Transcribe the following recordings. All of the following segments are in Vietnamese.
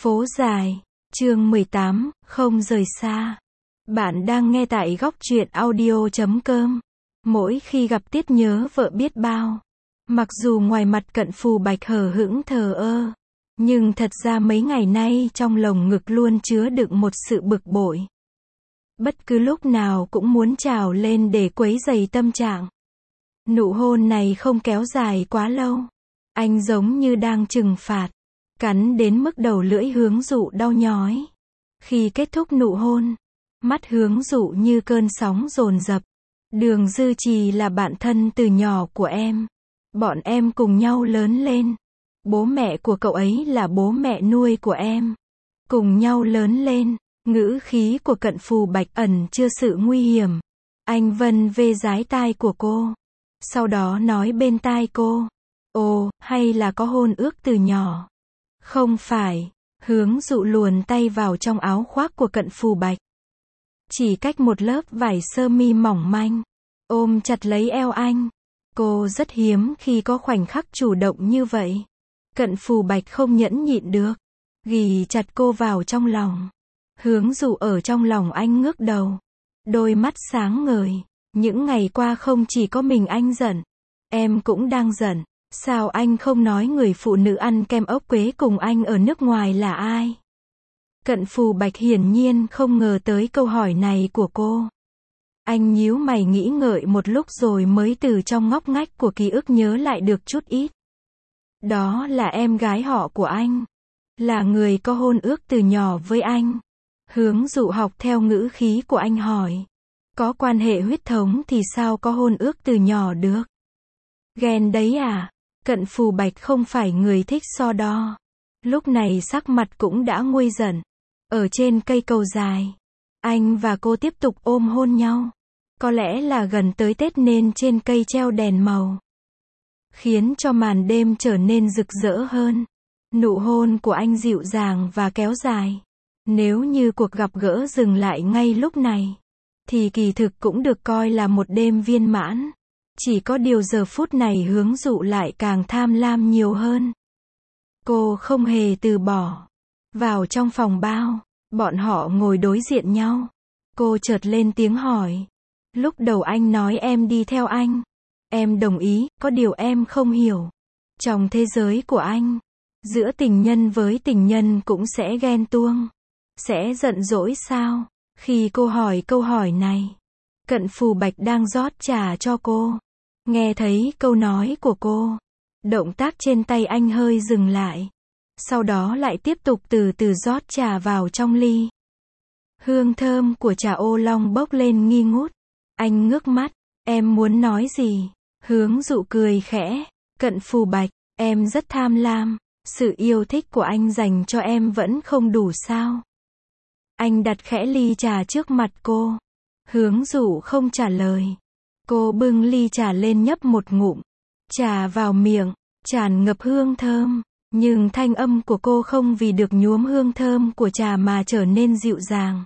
Phố dài, chương 18, không rời xa. Bạn đang nghe tại góc truyện audio.com. Mỗi khi gặp Tiết nhớ vợ biết bao. Mặc dù ngoài mặt Cận Phù Bạch hờ hững thờ ơ, nhưng thật ra mấy ngày nay trong lồng ngực luôn chứa đựng một sự bực bội. Bất cứ lúc nào cũng muốn trào lên để quấy rầy tâm trạng. Nụ hôn này không kéo dài quá lâu. Anh giống như đang trừng phạt. Cắn đến mức đầu lưỡi Hướng Dụ đau nhói. Khi kết thúc nụ hôn, mắt Hướng Dụ như cơn sóng dồn dập. Đường Dư Trì là bạn thân từ nhỏ của em. Bọn em cùng nhau lớn lên. Bố mẹ của cậu ấy là bố mẹ nuôi của em. Cùng nhau lớn lên. Ngữ khí của Cận Phù Bạch ẩn chứa sự nguy hiểm. Anh vân vê dái tai của cô. Sau đó nói bên tai cô. Ồ, hay là có hôn ước từ nhỏ? Không phải. Hướng Dụ luồn tay vào trong áo khoác của Cận Phù Bạch. Chỉ cách một lớp vải sơ mi mỏng manh. Ôm chặt lấy eo anh. Cô rất hiếm khi có khoảnh khắc chủ động như vậy. Cận Phù Bạch không nhẫn nhịn được. Ghì chặt cô vào trong lòng. Hướng Dụ ở trong lòng anh ngước đầu. Đôi mắt sáng ngời. Những ngày qua không chỉ có mình anh giận. Em cũng đang giận. Sao anh không nói người phụ nữ ăn kem ốc quế cùng anh ở nước ngoài là ai? Cận Phù Bạch hiển nhiên không ngờ tới câu hỏi này của cô. Anh nhíu mày nghĩ ngợi một lúc rồi mới từ trong ngóc ngách của ký ức nhớ lại được chút ít. Đó là em gái họ của anh. Là người có hôn ước từ nhỏ với anh. Hướng Dụ học theo ngữ khí của anh hỏi. Có quan hệ huyết thống thì sao có hôn ước từ nhỏ được? Ghen đấy à? Cận Phù Bạch không phải người thích so đo. Lúc này sắc mặt cũng đã nguôi giận. Ở trên cây cầu dài, anh và cô tiếp tục ôm hôn nhau. Có lẽ là gần tới Tết nên trên cây treo đèn màu, khiến cho màn đêm trở nên rực rỡ hơn. Nụ hôn của anh dịu dàng và kéo dài. Nếu như cuộc gặp gỡ dừng lại ngay lúc này, thì kỳ thực cũng được coi là một đêm viên mãn. Chỉ có điều giờ phút này Hướng Dụ lại càng tham lam nhiều hơn. Cô không hề từ bỏ. Vào trong phòng bao, bọn họ ngồi đối diện nhau. Cô chợt lên tiếng hỏi. Lúc đầu anh nói em đi theo anh. Em đồng ý, có điều em không hiểu. Trong thế giới của anh, giữa tình nhân với tình nhân cũng sẽ ghen tuông. Sẽ giận dỗi sao? Khi cô hỏi câu hỏi này, Cận Phù Bạch đang rót trà cho cô. Nghe thấy câu nói của cô, động tác trên tay anh hơi dừng lại. Sau đó lại tiếp tục từ từ rót trà vào trong ly. Hương thơm của trà ô long bốc lên nghi ngút. Anh ngước mắt, em muốn nói gì? Hướng Dụ cười khẽ. Cận Phù Bạch, em rất tham lam. Sự yêu thích của anh dành cho em vẫn không đủ sao? Anh đặt khẽ ly trà trước mặt cô. Hướng Dụ không trả lời. Cô bưng ly trà lên nhấp một ngụm. Trà vào miệng, tràn ngập hương thơm. Nhưng thanh âm của cô không vì được nhuốm hương thơm của trà mà trở nên dịu dàng.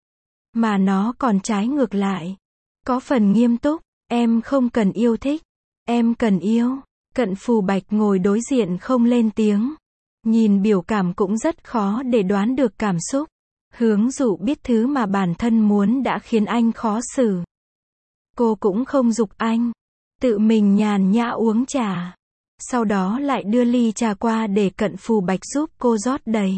Mà nó còn trái ngược lại. Có phần nghiêm túc. Em không cần yêu thích. Em cần yêu. Cận Phù Bạch ngồi đối diện không lên tiếng. Nhìn biểu cảm cũng rất khó để đoán được cảm xúc. Hướng Dụ biết thứ mà bản thân muốn đã khiến anh khó xử. Cô cũng không giục anh. Tự mình nhàn nhã uống trà. Sau đó lại đưa ly trà qua để Cận Phù Bạch giúp cô rót đầy.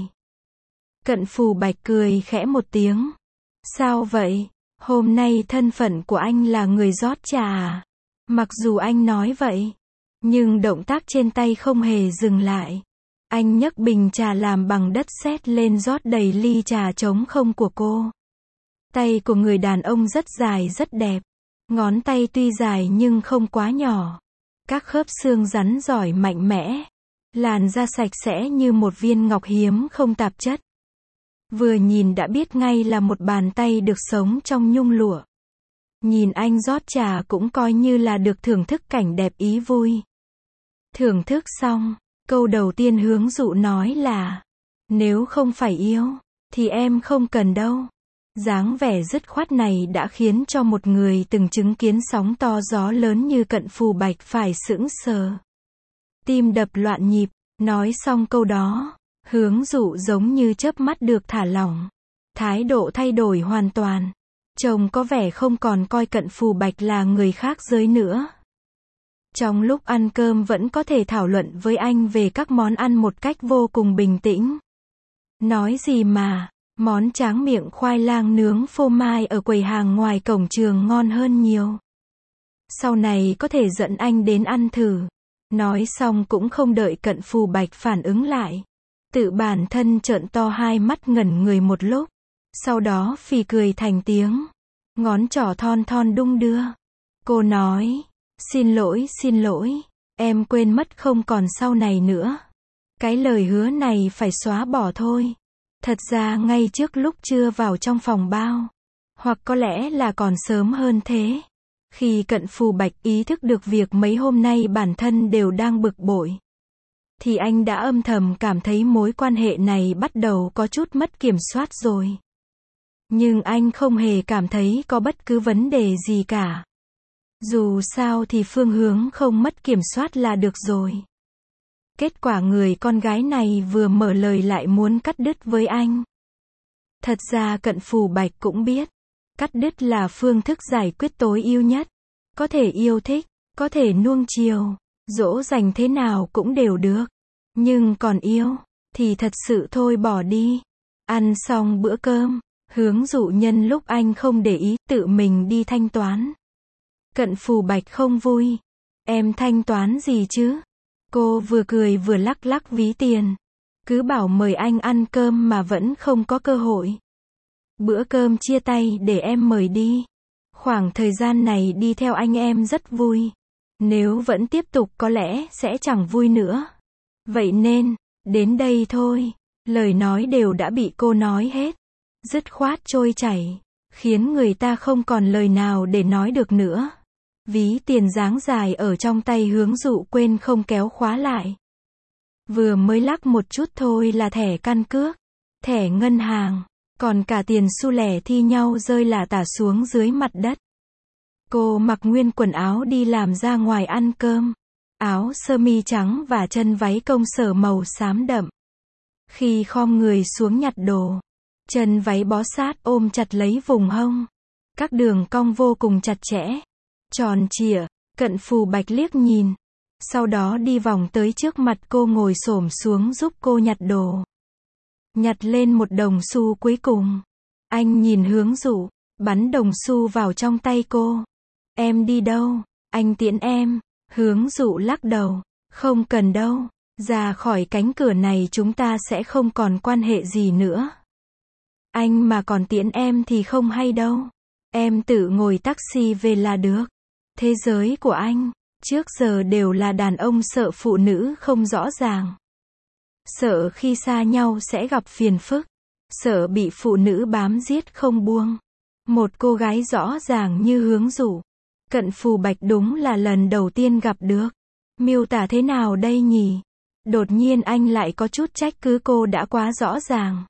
Cận Phù Bạch cười khẽ một tiếng. Sao vậy? Hôm nay thân phận của anh là người rót trà à? Mặc dù anh nói vậy, nhưng động tác trên tay không hề dừng lại. Anh nhấc bình trà làm bằng đất sét lên rót đầy ly trà trống không của cô. Tay của người đàn ông rất dài rất đẹp. Ngón tay tuy dài nhưng không quá nhỏ. Các khớp xương rắn giỏi mạnh mẽ. Làn da sạch sẽ như một viên ngọc hiếm không tạp chất. Vừa nhìn đã biết ngay là một bàn tay được sống trong nhung lụa. Nhìn anh rót trà cũng coi như là được thưởng thức cảnh đẹp ý vui. Thưởng thức xong, câu đầu tiên Hướng Dụ nói là, nếu không phải yêu, thì em không cần đâu. Dáng vẻ dứt khoát này đã khiến cho một người từng chứng kiến sóng to gió lớn như Cận Phù Bạch phải sững sờ. Tim đập loạn nhịp. Nói xong câu đó, Hướng dụ giống như chớp mắt được thả lỏng. Thái độ thay đổi hoàn toàn. Trông có vẻ không còn coi Cận Phù Bạch là người khác giới nữa. Trong lúc ăn cơm vẫn có thể thảo luận với anh về các món ăn một cách vô cùng bình tĩnh. Nói gì mà, món tráng miệng khoai lang nướng phô mai ở quầy hàng ngoài cổng trường ngon hơn nhiều. Sau này có thể dẫn anh đến ăn thử. Nói xong cũng không đợi Cận Phù Bạch phản ứng lại. Tự bản thân trợn to hai mắt ngẩn người một lúc. Sau đó phì cười thành tiếng. Ngón trỏ thon thon đung đưa. Cô nói, xin lỗi, em quên mất không còn sau này nữa. Cái lời hứa này phải xóa bỏ thôi. Thật ra ngay trước lúc chưa vào trong phòng bao. Hoặc có lẽ là còn sớm hơn thế. Khi Cận Phù Bạch ý thức được việc mấy hôm nay bản thân đều đang bực bội. Thì anh đã âm thầm cảm thấy mối quan hệ này bắt đầu có chút mất kiểm soát rồi. Nhưng anh không hề cảm thấy có bất cứ vấn đề gì cả. Dù sao thì phương hướng không mất kiểm soát là được rồi. Kết quả người con gái này vừa mở lời lại muốn cắt đứt với anh. Thật ra Cận Phù Bạch cũng biết, cắt đứt là phương thức giải quyết tối ưu nhất. Có thể yêu thích, có thể nuông chiều, dỗ dành thế nào cũng đều được. Nhưng còn yêu, thì thật sự thôi bỏ đi. Ăn xong bữa cơm, Hướng dụ nhân lúc anh không để ý, tự mình đi thanh toán. Cận Phù Bạch không vui. Em thanh toán gì chứ? Cô vừa cười vừa lắc lắc ví tiền. Cứ bảo mời anh ăn cơm mà vẫn không có cơ hội. Bữa cơm chia tay để em mời đi. Khoảng thời gian này đi theo anh em rất vui. Nếu vẫn tiếp tục có lẽ sẽ chẳng vui nữa. Vậy nên, đến đây thôi. Lời nói đều đã bị cô nói hết. Dứt khoát trôi chảy. Khiến người ta không còn lời nào để nói được nữa. Ví tiền dáng dài ở trong tay Hướng dụ quên không kéo khóa lại. Vừa mới lắc một chút thôi là thẻ căn cước, thẻ ngân hàng, còn cả tiền xu lẻ thi nhau rơi lả tả xuống dưới mặt đất. Cô mặc nguyên quần áo đi làm ra ngoài ăn cơm. Áo sơ mi trắng và chân váy công sở màu xám đậm. Khi khom người xuống nhặt đồ, chân váy bó sát ôm chặt lấy vùng hông. Các đường cong vô cùng chặt chẽ, tròn trịa. Cận Phù Bạch liếc nhìn. Sau đó đi vòng tới trước mặt cô ngồi xổm xuống giúp cô nhặt đồ. Nhặt lên một đồng xu cuối cùng. Anh nhìn Hướng dụ, bắn đồng xu vào trong tay cô. Em đi đâu? Anh tiễn em. Hướng dụ lắc đầu. Không cần đâu. Ra khỏi cánh cửa này chúng ta sẽ không còn quan hệ gì nữa. Anh mà còn tiễn em thì không hay đâu. Em tự ngồi taxi về là được. Thế giới của anh trước giờ đều là đàn ông sợ phụ nữ không rõ ràng. Sợ khi xa nhau sẽ gặp phiền phức. Sợ bị phụ nữ bám giết không buông. Một cô gái rõ ràng như Hướng dụ. Cận Phù Bạch đúng là lần đầu tiên gặp được. Miêu tả thế nào đây nhỉ? Đột nhiên anh lại có chút trách cứ cô đã quá rõ ràng.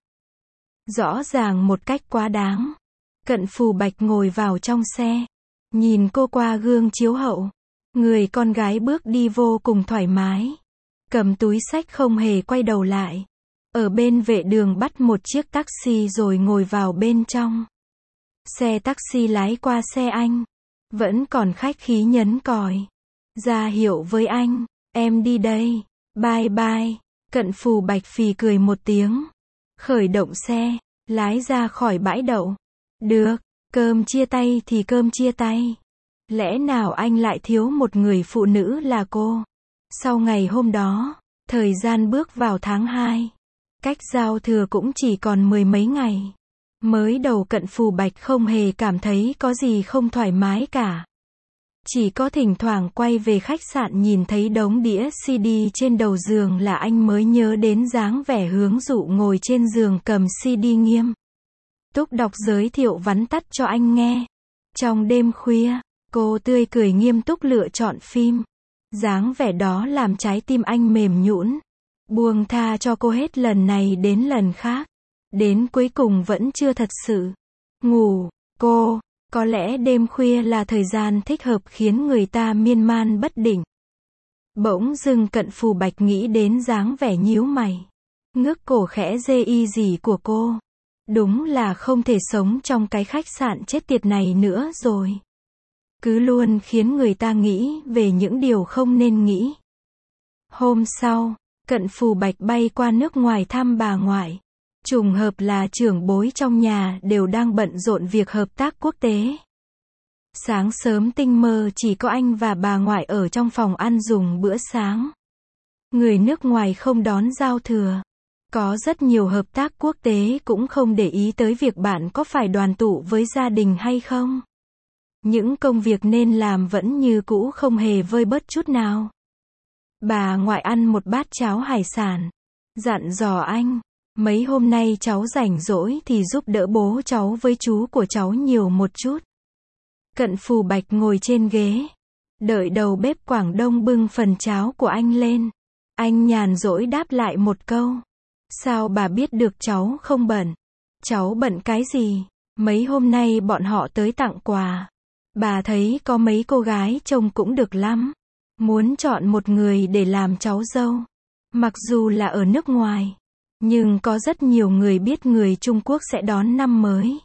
Rõ ràng một cách quá đáng. Cận Phù Bạch ngồi vào trong xe. Nhìn cô qua gương chiếu hậu. Người con gái bước đi vô cùng thoải mái. Cầm túi xách không hề quay đầu lại. Ở bên vệ đường bắt một chiếc taxi rồi ngồi vào bên trong. Xe taxi lái qua xe anh. Vẫn còn khách khí nhấn còi. Ra hiệu với anh. Em đi đây. Bye bye. Cận Phù Bạch phì cười một tiếng. Khởi động xe. Lái ra khỏi bãi đậu. Được. Cơm chia tay thì cơm chia tay. Lẽ nào anh lại thiếu một người phụ nữ là cô? Sau ngày hôm đó, thời gian bước vào tháng 2. Cách giao thừa cũng chỉ còn 10 mấy ngày. Mới đầu Cận Phù Bạch không hề cảm thấy có gì không thoải mái cả. Chỉ có thỉnh thoảng quay về khách sạn nhìn thấy đống đĩa CD trên đầu giường là anh mới nhớ đến dáng vẻ Hướng dụ ngồi trên giường cầm CD nghiêm túc đọc giới thiệu vắn tắt cho anh nghe. Trong đêm khuya, cô tươi cười nghiêm túc lựa chọn phim. Dáng vẻ đó làm trái tim anh mềm nhũn. Buông tha cho cô hết lần này đến lần khác. Đến cuối cùng vẫn chưa thật sự ngủ. Cô, có lẽ đêm khuya là thời gian thích hợp khiến người ta miên man bất định. Bỗng dưng Cận Phù Bạch nghĩ đến dáng vẻ nhíu mày. Ngước cổ khẽ dê y gì của cô. Đúng là không thể sống trong cái khách sạn chết tiệt này nữa rồi. Cứ luôn khiến người ta nghĩ về những điều không nên nghĩ. Hôm sau, Cận Phù Bạch bay qua nước ngoài thăm bà ngoại. Trùng hợp là trưởng bối trong nhà đều đang bận rộn việc hợp tác quốc tế. Sáng sớm tinh mơ chỉ có anh và bà ngoại ở trong phòng ăn dùng bữa sáng. Người nước ngoài không đón giao thừa. Có rất nhiều hợp tác quốc tế cũng không để ý tới việc bạn có phải đoàn tụ với gia đình hay không. Những công việc nên làm vẫn như cũ không hề vơi bớt chút nào. Bà ngoại ăn một bát cháo hải sản. Dặn dò anh, mấy hôm nay cháu rảnh rỗi thì giúp đỡ bố cháu với chú của cháu nhiều một chút. Cận Phù Bạch ngồi trên ghế. Đợi đầu bếp Quảng Đông bưng phần cháo của anh lên. Anh nhàn rỗi đáp lại một câu. Sao bà biết được cháu không bận? Cháu bận cái gì? Mấy hôm nay bọn họ tới tặng quà. Bà thấy có mấy cô gái trông cũng được lắm. Muốn chọn một người để làm cháu dâu. Mặc dù là ở nước ngoài. Nhưng có rất nhiều người biết người Trung Quốc sẽ đón năm mới.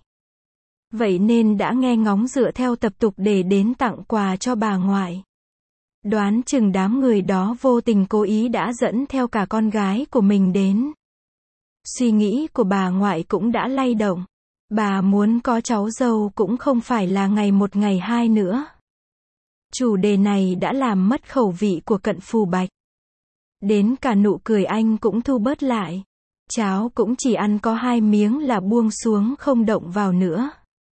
Vậy nên đã nghe ngóng dựa theo tập tục để đến tặng quà cho bà ngoại. Đoán chừng đám người đó vô tình cố ý đã dẫn theo cả con gái của mình đến. Suy nghĩ của bà ngoại cũng đã lay động. Bà muốn có cháu dâu cũng không phải là ngày một ngày hai nữa. Chủ đề này đã làm mất khẩu vị của Cận Phù Bạch. Đến cả nụ cười anh cũng thu bớt lại. Cháo cũng chỉ ăn có 2 miếng là buông xuống không động vào nữa.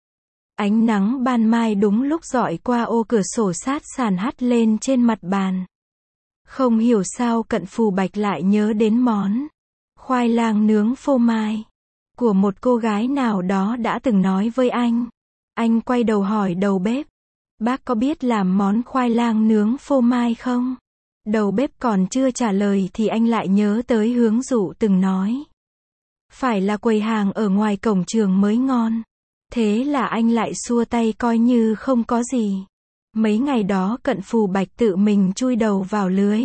Ánh nắng ban mai đúng lúc rọi qua ô cửa sổ sát sàn hắt lên trên mặt bàn. Không hiểu sao Cận Phù Bạch lại nhớ đến món khoai lang nướng phô mai của một cô gái nào đó đã từng nói với anh. Anh quay đầu hỏi đầu bếp. Bác có biết làm món khoai lang nướng phô mai không? Đầu bếp còn chưa trả lời thì anh lại nhớ tới Hướng Dụ từng nói. Phải là quầy hàng ở ngoài cổng trường mới ngon. Thế là anh lại xua tay coi như không có gì. Mấy ngày đó Cận Phù Bạch tự mình chui đầu vào lưới.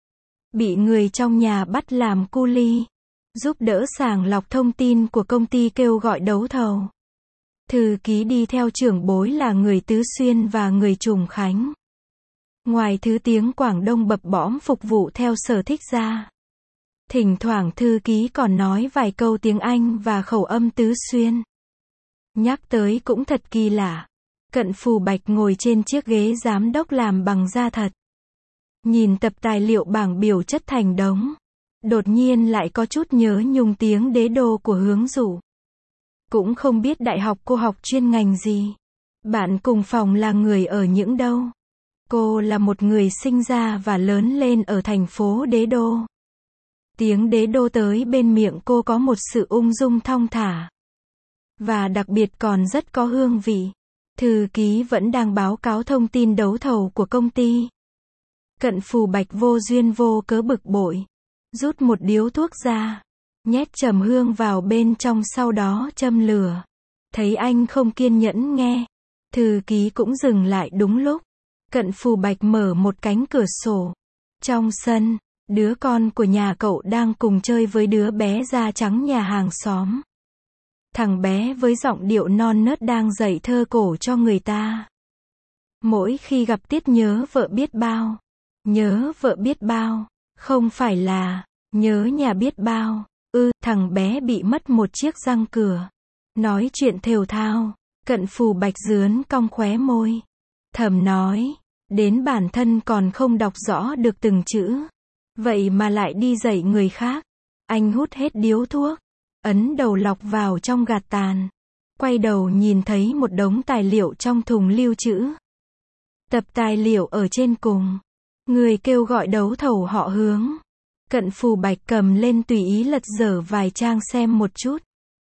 Bị người trong nhà bắt làm cu li. Giúp đỡ sàng lọc thông tin của công ty kêu gọi đấu thầu. Thư ký đi theo trưởng bối là người Tứ Xuyên và người Trùng Khánh. Ngoài thứ tiếng Quảng Đông bập bõm phục vụ theo sở thích ra. Thỉnh thoảng thư ký còn nói vài câu tiếng Anh và khẩu âm Tứ Xuyên. Nhắc tới cũng thật kỳ lạ. Cận Phù Bạch ngồi trên chiếc ghế giám đốc làm bằng da thật. Nhìn tập tài liệu bảng biểu chất thành đống. Đột nhiên lại có chút nhớ nhung tiếng đế đô của Hướng Dụ. Cũng không biết đại học cô học chuyên ngành gì. Bạn cùng phòng là người ở những đâu. Cô là một người sinh ra và lớn lên ở thành phố Đế Đô. Tiếng Đế Đô tới bên miệng cô có một sự ung dung thong thả. Và đặc biệt còn rất có hương vị. Thư ký vẫn đang báo cáo thông tin đấu thầu của công ty. Cận Phù Bạch vô duyên vô cớ bực bội. Rút một điếu thuốc ra. Nhét trầm hương vào bên trong sau đó châm lửa. Thấy anh không kiên nhẫn nghe. Thư ký cũng dừng lại đúng lúc. Cận Phù Bạch mở một cánh cửa sổ. Trong sân, đứa con của nhà cậu đang cùng chơi với đứa bé da trắng nhà hàng xóm. Thằng bé với giọng điệu non nớt đang dạy thơ cổ cho người ta. Mỗi khi gặp Tiết nhớ vợ biết bao. Nhớ vợ biết bao. Không phải là nhớ nhà biết bao. Thằng bé bị mất một chiếc răng cửa. Nói chuyện thều thao. Cận Phù Bạch rướn cong khóe môi. Thầm nói. Đến bản thân còn không đọc rõ được từng chữ. Vậy mà lại đi dạy người khác. Anh hút hết điếu thuốc. Ấn đầu lọc vào trong gạt tàn. Quay đầu nhìn thấy một đống tài liệu trong thùng lưu trữ. Tập tài liệu ở trên cùng. Người kêu gọi đấu thầu họ Hướng. Cận Phù Bạch cầm lên tùy ý lật dở vài trang xem một chút.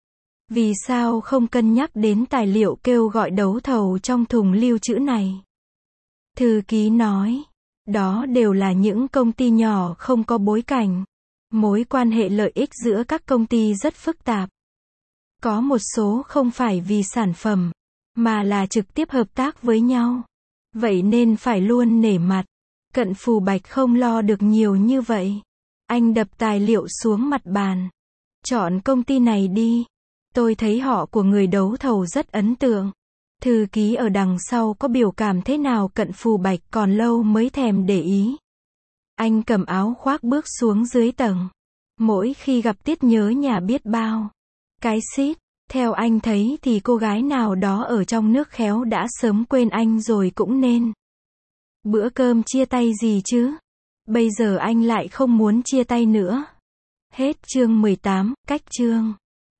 Vì sao không cân nhắc đến tài liệu kêu gọi đấu thầu trong thùng lưu trữ này? Thư ký nói. Đó đều là những công ty nhỏ không có bối cảnh. Mối quan hệ lợi ích giữa các công ty rất phức tạp. Có một số không phải vì sản phẩm, mà là trực tiếp hợp tác với nhau. Vậy nên phải luôn nể mặt. Cận Phù Bạch không lo được nhiều như vậy. Anh đập tài liệu xuống mặt bàn. Chọn công ty này đi. Tôi thấy họ của người đấu thầu rất ấn tượng. Thư ký ở đằng sau có biểu cảm thế nào Cận Phù Bạch còn lâu mới thèm để ý. Anh cầm áo khoác bước xuống dưới tầng. Mỗi khi gặp Tiết nhớ nhà biết bao. Cái xít, theo anh thấy thì cô gái nào đó ở trong nước khéo đã sớm quên anh rồi cũng nên. Bữa cơm chia tay gì chứ? Bây giờ anh lại không muốn chia tay nữa. Hết chương 18, cách chương.